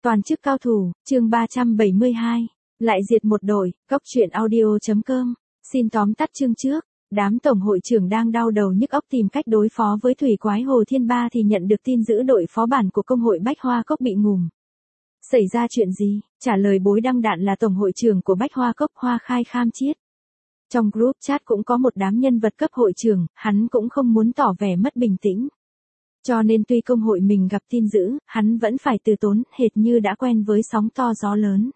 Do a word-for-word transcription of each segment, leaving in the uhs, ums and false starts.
Toàn chức cao thủ, chương ba trăm bảy mươi hai. Lại diệt một đội, góc truyện audio.com. Xin tóm tắt chương trước. Đám tổng hội trưởng đang đau đầu nhức óc tìm cách đối phó với thủy quái Hồ Thiên Ba thì nhận được tin giữ đội phó bản của công hội Bách Hoa Cốc bị ngủm. Xảy ra chuyện gì? Trả lời Bối Đăng Đạn là tổng hội trưởng của Bách Hoa Cốc Hoa Khai Kham Chiết. Trong group chat cũng có một đám nhân vật cấp hội trưởng, hắn cũng không muốn tỏ vẻ mất bình tĩnh. Cho nên tuy công hội mình gặp tin dữ, hắn vẫn phải từ tốn, hệt như đã quen với sóng to gió lớn.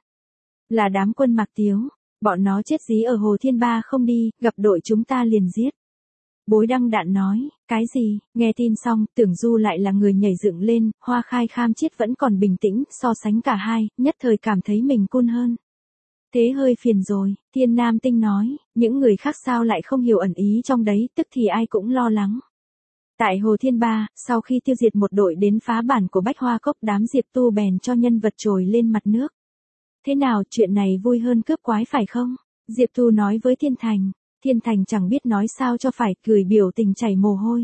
Là đám quân Mạc Tiếu, bọn nó chết dí ở Hồ Thiên Ba không đi, gặp đội chúng ta liền giết. Bối Đăng Đạn nói, cái gì? Nghe tin xong, tưởng Du lại là người nhảy dựng lên, Hoa Khai Kham Chiết vẫn còn bình tĩnh, so sánh cả hai, nhất thời cảm thấy mình cun hơn. Thế hơi phiền rồi, Thiên Nam Tinh nói, những người khác sao lại không hiểu ẩn ý trong đấy, tức thì ai cũng lo lắng. Tại Hồ Thiên Ba, sau khi tiêu diệt một đội đến phá bản của Bách Hoa Cốc, đám Diệp Tu bèn cho nhân vật trồi lên mặt nước. Thế nào, chuyện này vui hơn cướp quái phải không? Diệp Tu nói với Thiên Thành. Thiên Thành chẳng biết nói sao cho phải, cười biểu tình chảy mồ hôi.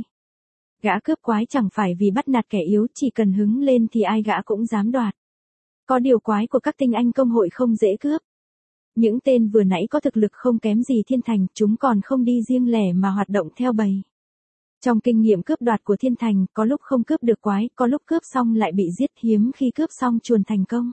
Gã cướp quái chẳng phải vì bắt nạt kẻ yếu, chỉ cần hứng lên thì ai gã cũng dám đoạt. Có điều quái của các tinh anh công hội không dễ cướp. Những tên vừa nãy có thực lực không kém gì Thiên Thành, chúng còn không đi riêng lẻ mà hoạt động theo bầy. Trong kinh nghiệm cướp đoạt của Thiên Thành, có lúc không cướp được quái, có lúc cướp xong lại bị giết, hiếm khi cướp xong chuồn thành công.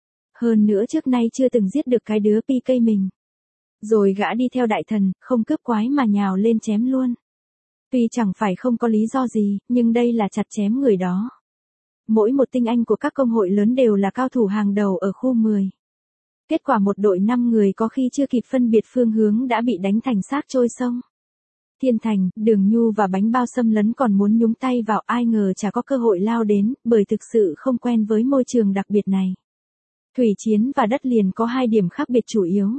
Hơn nữa trước nay chưa từng giết được cái đứa pi cây mình. Rồi gã đi theo đại thần, không cướp quái mà nhào lên chém luôn. Tuy chẳng phải không có lý do gì, nhưng đây là chặt chém người đó. Mỗi một tinh anh của các công hội lớn đều là cao thủ hàng đầu ở khu mười. Kết quả một đội năm người có khi chưa kịp phân biệt phương hướng đã bị đánh thành xác trôi sông. Thiên Thành, Đường Nhu và Bánh Bao xâm lấn còn muốn nhúng tay vào, ai ngờ chả có cơ hội lao đến, bởi thực sự không quen với môi trường đặc biệt này. Thủy chiến và đất liền có hai điểm khác biệt chủ yếu.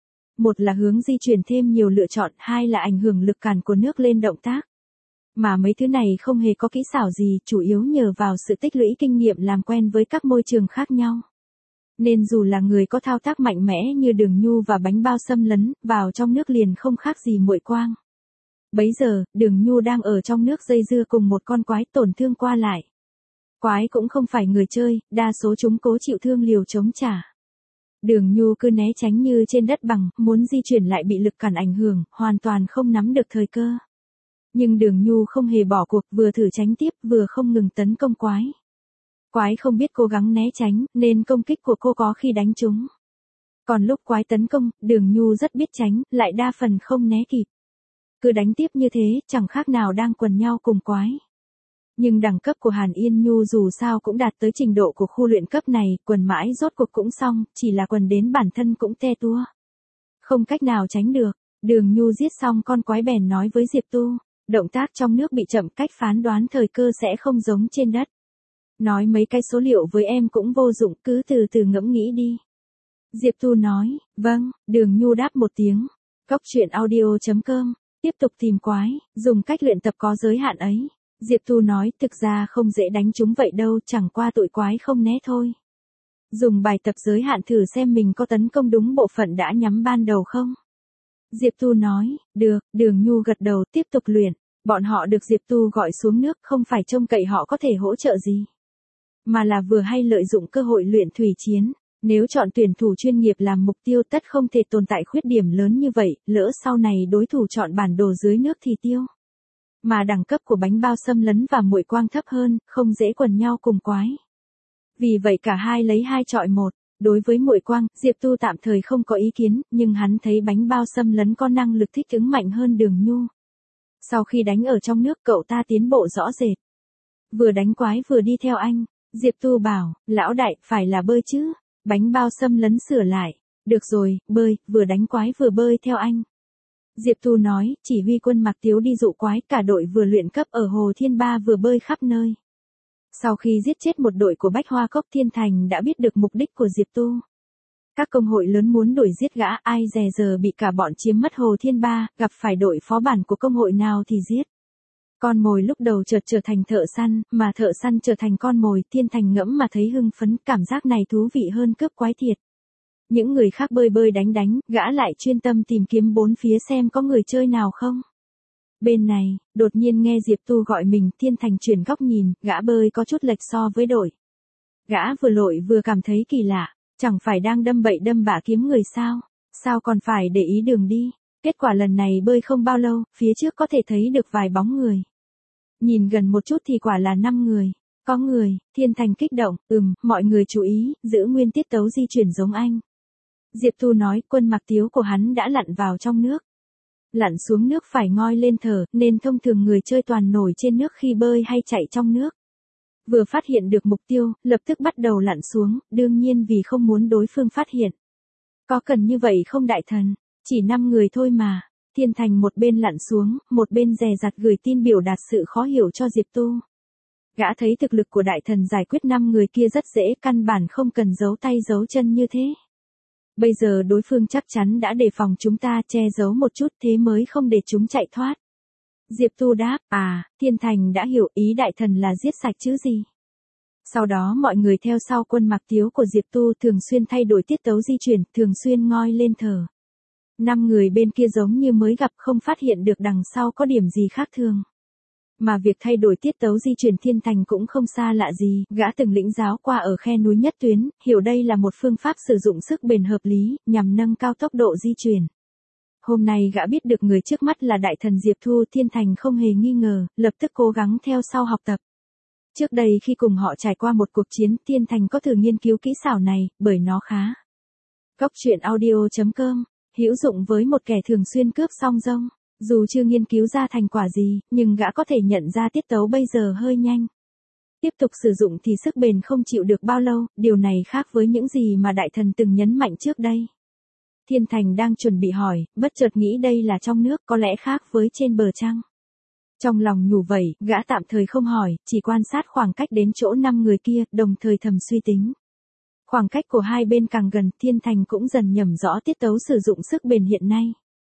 Một là hướng di chuyển thêm nhiều lựa chọn, hai là ảnh hưởng lực cản của nước lên động tác. Mà mấy thứ này không hề có kỹ xảo gì, chủ yếu nhờ vào sự tích lũy kinh nghiệm làm quen với các môi trường khác nhau. Nên dù là người có thao tác mạnh mẽ như Đường Nhu và Bánh Bao xâm lấn, vào trong nước liền không khác gì muội quang. Bấy giờ, Đường Nhu đang ở trong nước dây dưa cùng một con quái tổn thương qua lại. Quái cũng không phải người chơi, đa số chúng cố chịu thương liều chống trả. Đường Nhu cứ né tránh như trên đất bằng, muốn di chuyển lại bị lực cản ảnh hưởng, hoàn toàn không nắm được thời cơ. Nhưng Đường Nhu không hề bỏ cuộc, vừa thử tránh tiếp, vừa không ngừng tấn công quái. Quái không biết cố gắng né tránh, nên công kích của cô có khi đánh trúng. Còn lúc quái tấn công, Đường Nhu rất biết tránh, lại đa phần không né kịp. Cứ đánh tiếp như thế, chẳng khác nào đang quần nhau cùng quái. Nhưng đẳng cấp của Hàn Yên Nhu dù sao cũng đạt tới trình độ của khu luyện cấp này, quần mãi rốt cuộc cũng xong, chỉ là quần đến bản thân cũng te tua. Không cách nào tránh được, Đường Nhu giết xong con quái bèn nói với Diệp Tu, động tác trong nước bị chậm, cách phán đoán thời cơ sẽ không giống trên đất. Nói mấy cái số liệu với em cũng vô dụng, cứ từ từ ngẫm nghĩ đi. Diệp Tu nói, vâng, Đường Nhu đáp một tiếng. Góc truyện audio.com. Tiếp tục tìm quái, dùng cách luyện tập có giới hạn ấy. Diệp Tu nói, thực ra không dễ đánh chúng vậy đâu, chẳng qua tụi quái không né thôi. Dùng bài tập giới hạn thử xem mình có tấn công đúng bộ phận đã nhắm ban đầu không. Diệp Tu nói, được, Đường Nhu gật đầu tiếp tục luyện. Bọn họ được Diệp Tu gọi xuống nước không phải trông cậy họ có thể hỗ trợ gì. Mà là vừa hay lợi dụng cơ hội luyện thủy chiến. Nếu chọn tuyển thủ chuyên nghiệp làm mục tiêu tất không thể tồn tại khuyết điểm lớn như vậy, lỡ sau này đối thủ chọn bản đồ dưới nước thì tiêu. Mà đẳng cấp của Bánh Bao xâm lấn và muội quang thấp hơn, không dễ quần nhau cùng quái. Vì vậy cả hai lấy hai chọi một. Đối với muội quang, Diệp Tu tạm thời không có ý kiến, nhưng hắn thấy Bánh Bao xâm lấn có năng lực thích ứng mạnh hơn Đường Nhu. Sau khi đánh ở trong nước cậu ta tiến bộ rõ rệt. Vừa đánh quái vừa đi theo anh. Diệp Tu bảo, lão đại, phải là bơi chứ. Bánh Bao xâm lấn sửa lại. Được rồi, bơi, vừa đánh quái vừa bơi theo anh. Diệp Tu nói, chỉ huy quân Mạc Tiếu đi dụ quái, cả đội vừa luyện cấp ở Hồ Thiên Ba vừa bơi khắp nơi. Sau khi giết chết một đội của Bách Hoa Cốc, Thiên Thành đã biết được mục đích của Diệp Tu. Các công hội lớn muốn đuổi giết gã, ai dè giờ bị cả bọn chiếm mất Hồ Thiên Ba, gặp phải đội phó bản của công hội nào thì giết. Con mồi lúc đầu chợt trở thành thợ săn, mà thợ săn trở thành con mồi, Thiên Thành ngẫm mà thấy hưng phấn, cảm giác này thú vị hơn cướp quái thiệt. Những người khác bơi bơi đánh đánh, gã lại chuyên tâm tìm kiếm bốn phía xem có người chơi nào không. Bên này, đột nhiên nghe Diệp Tu gọi mình, Thiên Thành chuyển góc nhìn, gã bơi có chút lệch so với đội. Gã vừa lội vừa cảm thấy kỳ lạ, chẳng phải đang đâm bậy đâm bạ kiếm người sao, sao còn phải để ý đường đi. Kết quả lần này bơi không bao lâu, phía trước có thể thấy được vài bóng người. Nhìn gần một chút thì quả là năm người. Có người, Thiên Thành kích động, ừm, mọi người chú ý, giữ nguyên tiết tấu di chuyển giống anh. Diệp Thu nói, Quân Mặc Tiếu của hắn đã lặn vào trong nước. Lặn xuống nước phải ngoi lên thở, nên thông thường người chơi toàn nổi trên nước khi bơi hay chạy trong nước. Vừa phát hiện được mục tiêu, lập tức bắt đầu lặn xuống, đương nhiên vì không muốn đối phương phát hiện. Có cần như vậy không đại thần? Chỉ năm người thôi mà. Thiên Thành một bên lặn xuống, một bên dè dặt gửi tin biểu đạt sự khó hiểu cho Diệp Tu. Gã thấy thực lực của đại thần giải quyết năm người kia rất dễ, căn bản không cần giấu tay giấu chân như thế. Bây giờ đối phương chắc chắn đã đề phòng chúng ta, che giấu một chút thế mới không để chúng chạy thoát. Diệp Tu đáp, à, Thiên Thành đã hiểu ý đại thần là giết sạch chứ gì. Sau đó mọi người theo sau Quân Mặc Tiếu của Diệp Tu thường xuyên thay đổi tiết tấu di chuyển, thường xuyên ngoi lên thở. Năm người bên kia giống như mới gặp, không phát hiện được đằng sau có điểm gì khác thường. Mà việc thay đổi tiết tấu di chuyển Thiên Thành cũng không xa lạ gì, gã từng lĩnh giáo qua ở khe núi Nhất Tuyến, hiểu đây là một phương pháp sử dụng sức bền hợp lý, nhằm nâng cao tốc độ di chuyển. Hôm nay gã biết được người trước mắt là đại thần Diệp Thu, Thiên Thành không hề nghi ngờ, lập tức cố gắng theo sau học tập. Trước đây khi cùng họ trải qua một cuộc chiến, Thiên Thành có thử nghiên cứu kỹ xảo này, bởi nó khá. Góc truyện audio chấm com, hữu dụng với một kẻ thường xuyên cướp song rông. Dù chưa nghiên cứu ra thành quả gì, nhưng gã có thể nhận ra tiết tấu bây giờ hơi nhanh. Tiếp tục sử dụng thì sức bền không chịu được bao lâu, điều này khác với những gì mà đại thần từng nhấn mạnh trước đây. Thiên Thành đang chuẩn bị hỏi, bất chợt nghĩ đây là trong nước, có lẽ khác với trên bờ chăng. Trong lòng nhủ vậy, gã tạm thời không hỏi, chỉ quan sát khoảng cách đến chỗ năm người kia, đồng thời thầm suy tính. Khoảng cách của hai bên càng gần, Thiên Thành cũng dần nhẩm rõ tiết tấu sử dụng sức bền hiện nay.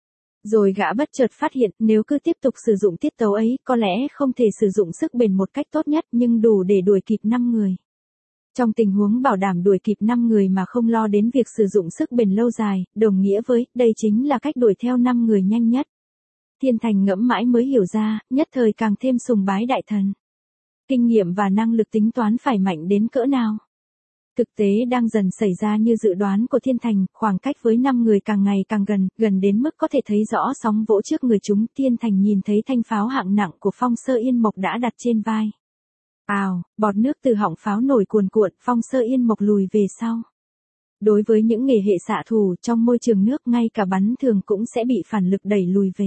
Rồi gã bất chợt phát hiện, nếu cứ tiếp tục sử dụng tiết tấu ấy, có lẽ không thể sử dụng sức bền một cách tốt nhất, nhưng đủ để đuổi kịp năm người. Trong tình huống bảo đảm đuổi kịp năm người mà không lo đến việc sử dụng sức bền lâu dài, đồng nghĩa với, đây chính là cách đuổi theo năm người nhanh nhất. Thiên Thành ngẫm mãi mới hiểu ra, nhất thời càng thêm sùng bái đại thần. Kinh nghiệm và năng lực tính toán phải mạnh đến cỡ nào. Thực tế đang dần xảy ra như dự đoán của Thiên Thành, khoảng cách với năm người càng ngày càng gần, gần đến mức có thể thấy rõ sóng vỗ trước người chúng. Thiên Thành nhìn thấy thanh pháo hạng nặng của Phong Sơ Yên Mộc đã đặt trên vai. Ào, bọt nước từ họng pháo nổi cuồn cuộn, Phong Sơ Yên Mộc lùi về sau. Đối với những nghề hệ xạ thủ trong môi trường nước, ngay cả bắn thường cũng sẽ bị phản lực đẩy lùi về.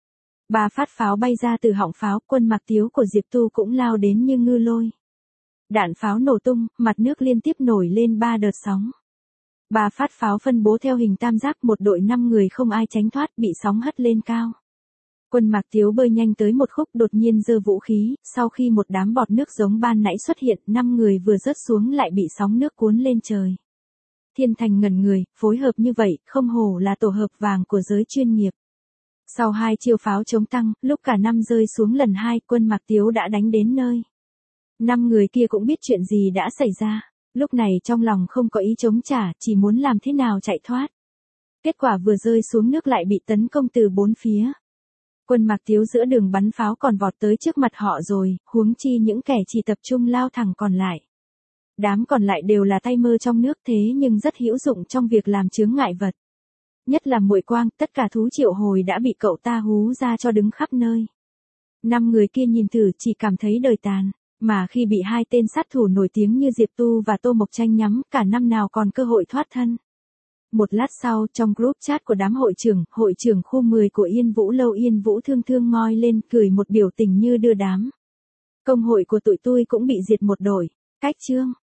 Ba phát pháo bay ra từ họng pháo, Quân Mặc Tiếu của Diệp Tu cũng lao đến như ngư lôi. Đạn pháo nổ tung, mặt nước liên tiếp nổi lên ba đợt sóng. Ba phát pháo phân bố theo hình tam giác, một đội năm người không ai tránh thoát, bị sóng hất lên cao. Quân Mặc Tiếu bơi nhanh tới một khúc, đột nhiên giơ vũ khí, sau khi một đám bọt nước giống ban nãy xuất hiện, năm người vừa rớt xuống lại bị sóng nước cuốn lên trời. Thiên Thành ngẩn người, phối hợp như vậy, không hổ là tổ hợp vàng của giới chuyên nghiệp. Sau hai chiêu pháo chống tăng, lúc cả năm rơi xuống lần hai, Quân Mặc Tiếu đã đánh đến nơi. Năm người kia cũng biết chuyện gì đã xảy ra, lúc này trong lòng không có ý chống trả, chỉ muốn làm thế nào chạy thoát. Kết quả vừa rơi xuống nước lại bị tấn công từ bốn phía. Quân Mặc Tiếu giữa đường bắn pháo còn vọt tới trước mặt họ rồi, huống chi những kẻ chỉ tập trung lao thẳng còn lại. Đám còn lại đều là tay mơ trong nước thế nhưng rất hữu dụng trong việc làm chướng ngại vật. Nhất là Muội Quang, tất cả thú triệu hồi đã bị cậu ta hú ra cho đứng khắp nơi. Năm người kia nhìn thử chỉ cảm thấy đời tàn. Mà khi bị hai tên sát thủ nổi tiếng như Diệp Tu và Tô Mộc Tranh nhắm, cả năm nào còn cơ hội thoát thân. Một lát sau, trong group chat của đám hội trưởng, hội trưởng khu mười của Yên Vũ Lâu Yên Vũ thương thương ngoi lên, cười một biểu tình như đưa đám. Công hội của tụi tôi cũng bị diệt một đội. Cách chương.